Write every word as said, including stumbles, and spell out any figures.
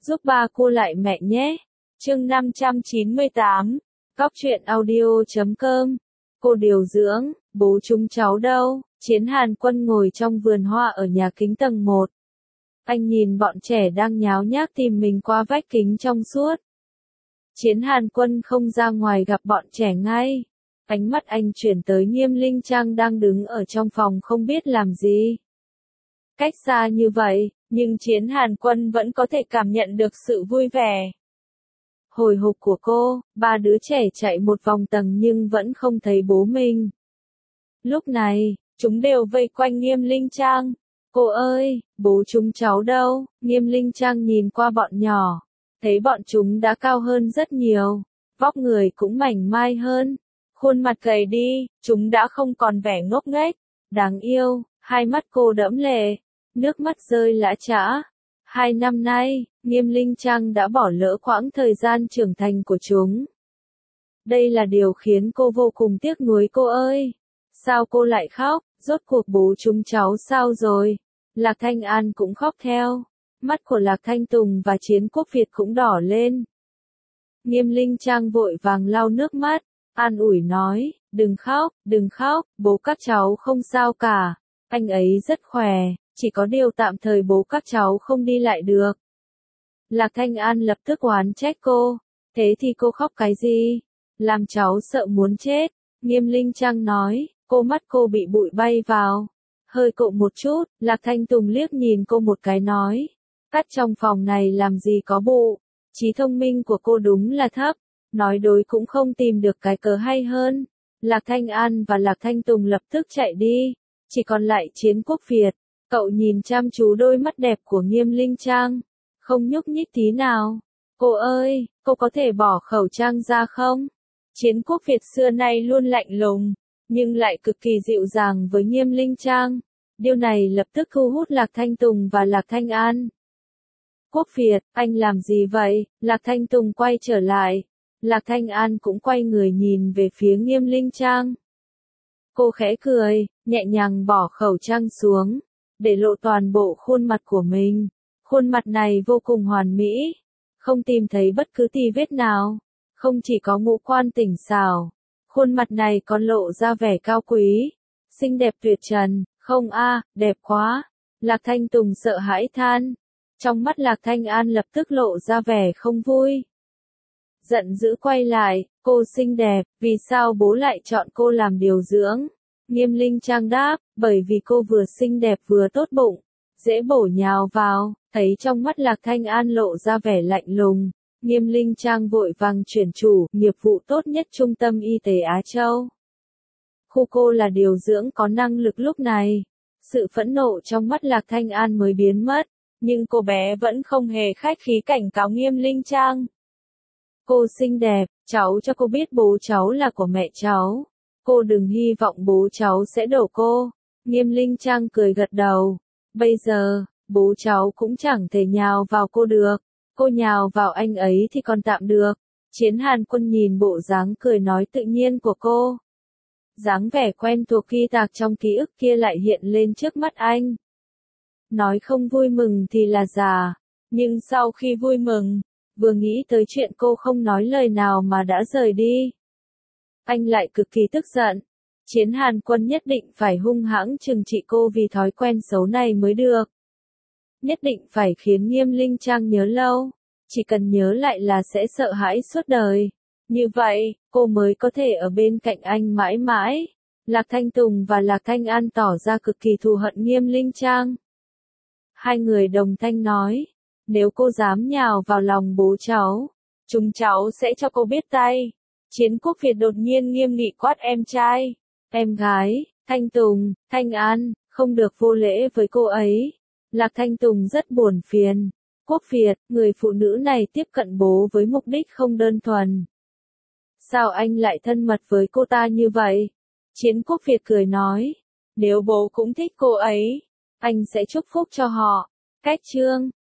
giúp ba cô lại mẹ nhé. Chương năm trăm chín mươi tám, Cóc truyện audio chấm com. Cô điều dưỡng, bố chúng cháu đâu? Chiến Hàn Quân ngồi trong vườn hoa ở nhà kính tầng một. Anh nhìn bọn trẻ đang nháo nhác tìm mình qua vách kính trong suốt. Chiến Hàn Quân không ra ngoài gặp bọn trẻ ngay. Ánh mắt anh chuyển tới Nghiêm Linh Trang đang đứng ở trong phòng không biết làm gì. Cách xa như vậy, nhưng Chiến Hàn Quân vẫn có thể cảm nhận được sự vui vẻ. Hồi hộp của cô, ba đứa trẻ chạy một vòng tầng nhưng vẫn không thấy bố mình. Lúc này, chúng đều vây quanh Nghiêm Linh Trang. Cô ơi, bố chúng cháu đâu? Nghiêm Linh Trang nhìn qua bọn nhỏ, thấy bọn chúng đã cao hơn rất nhiều, vóc người cũng mảnh mai hơn, khuôn mặt gầy đi, chúng đã không còn vẻ ngốc nghếch, đáng yêu. Hai mắt cô đẫm lệ, nước mắt rơi lã chã. Hai năm nay, Nghiêm Linh Trang đã bỏ lỡ quãng thời gian trưởng thành của chúng. Đây là điều khiến cô vô cùng tiếc nuối. Cô ơi, sao cô lại khóc? Rốt cuộc bố chúng cháu sao rồi? Lạc Thanh An cũng khóc theo. Mắt của Lạc Thanh Tùng và Chiến Quốc Việt cũng đỏ lên. Nghiêm Linh Trang vội vàng lau nước mắt, an ủi nói, đừng khóc, đừng khóc, bố các cháu không sao cả. Anh ấy rất khỏe, chỉ có điều tạm thời bố các cháu không đi lại được. Lạc Thanh An lập tức oán trách cô, thế thì cô khóc cái gì? Làm cháu sợ muốn chết. Nghiêm Linh Trang nói, cô mắt cô bị bụi bay vào. Hơi cộ một chút, Lạc Thanh Tùng liếc nhìn cô một cái nói, cắt trong phòng này làm gì có bụ, trí thông minh của cô đúng là thấp, nói đối cũng không tìm được cái cớ hay hơn. Lạc Thanh An và Lạc Thanh Tùng lập tức chạy đi, chỉ còn lại Chiến Quốc Việt. Cậu nhìn chăm chú đôi mắt đẹp của Nghiêm Linh Trang, không nhúc nhích tí nào. Cô ơi, cô có thể bỏ khẩu trang ra không? Chiến Quốc Việt xưa nay luôn lạnh lùng, nhưng lại cực kỳ dịu dàng với Nghiêm Linh Trang. Điều này lập tức thu hút Lạc Thanh Tùng và Lạc Thanh An. Quốc Việt, anh làm gì vậy? Lạc Thanh Tùng quay trở lại. Lạc Thanh An cũng quay người nhìn về phía Nghiêm Linh Trang. Cô khẽ cười, nhẹ nhàng bỏ khẩu trang xuống, để lộ toàn bộ khuôn mặt của mình. Khuôn mặt này vô cùng hoàn mỹ, không tìm thấy bất cứ tì vết nào. Không chỉ có ngũ quan tỉnh xảo, khuôn mặt này còn lộ ra vẻ cao quý, xinh đẹp tuyệt trần. Không a, đẹp quá. Lạc Thanh Tùng sợ hãi than. Trong mắt Lạc Thanh An lập tức lộ ra vẻ không vui. Giận dữ quay lại, cô xinh đẹp, vì sao bố lại chọn cô làm điều dưỡng? Nghiêm Linh Trang đáp, bởi vì cô vừa xinh đẹp vừa tốt bụng, dễ bổ nhào vào. Thấy trong mắt Lạc Thanh An lộ ra vẻ lạnh lùng, Nghiêm Linh Trang vội vàng chuyển chủ nghiệp vụ tốt nhất Trung tâm Y tế Á Châu. Khu cô là điều dưỡng có năng lực. Lúc này, sự phẫn nộ trong mắt Lạc Thanh An mới biến mất, nhưng cô bé vẫn không hề khách khí cảnh cáo Nghiêm Linh Trang. Cô xinh đẹp, cháu cho cô biết bố cháu là của mẹ cháu. Cô đừng hy vọng bố cháu sẽ đổ cô. Nghiêm Linh Trang cười gật đầu. Bây giờ, bố cháu cũng chẳng thể nhào vào cô được. Cô nhào vào anh ấy thì còn tạm được. Chiến Hàn Quân nhìn bộ dáng cười nói tự nhiên của cô. Dáng vẻ quen thuộc ghi tạc trong ký ức kia lại hiện lên trước mắt anh. Nói không vui mừng thì là già, nhưng sau khi vui mừng, vừa nghĩ tới chuyện cô không nói lời nào mà đã rời đi, anh lại cực kỳ tức giận. Chiến Hàn Quân nhất định phải hung hãng trừng trị cô vì thói quen xấu này mới được. Nhất định phải khiến Nghiêm Linh Trang nhớ lâu, chỉ cần nhớ lại là sẽ sợ hãi suốt đời. Như vậy, cô mới có thể ở bên cạnh anh mãi mãi. Lạc Thanh Tùng và Lạc Thanh An tỏ ra cực kỳ thù hận Nghiêm Linh Trang. Hai người đồng thanh nói, nếu cô dám nhào vào lòng bố cháu, chúng cháu sẽ cho cô biết tay. Chiến Quốc Việt đột nhiên nghiêm nghị quát em trai, em gái, Thanh Tùng, Thanh An, không được vô lễ với cô ấy. Lạc Thanh Tùng rất buồn phiền. Quốc Việt, người phụ nữ này tiếp cận bố với mục đích không đơn thuần. Sao anh lại thân mật với cô ta như vậy? Chiến Quốc Việt cười nói, nếu bố cũng thích cô ấy, anh sẽ chúc phúc cho họ. Cách chương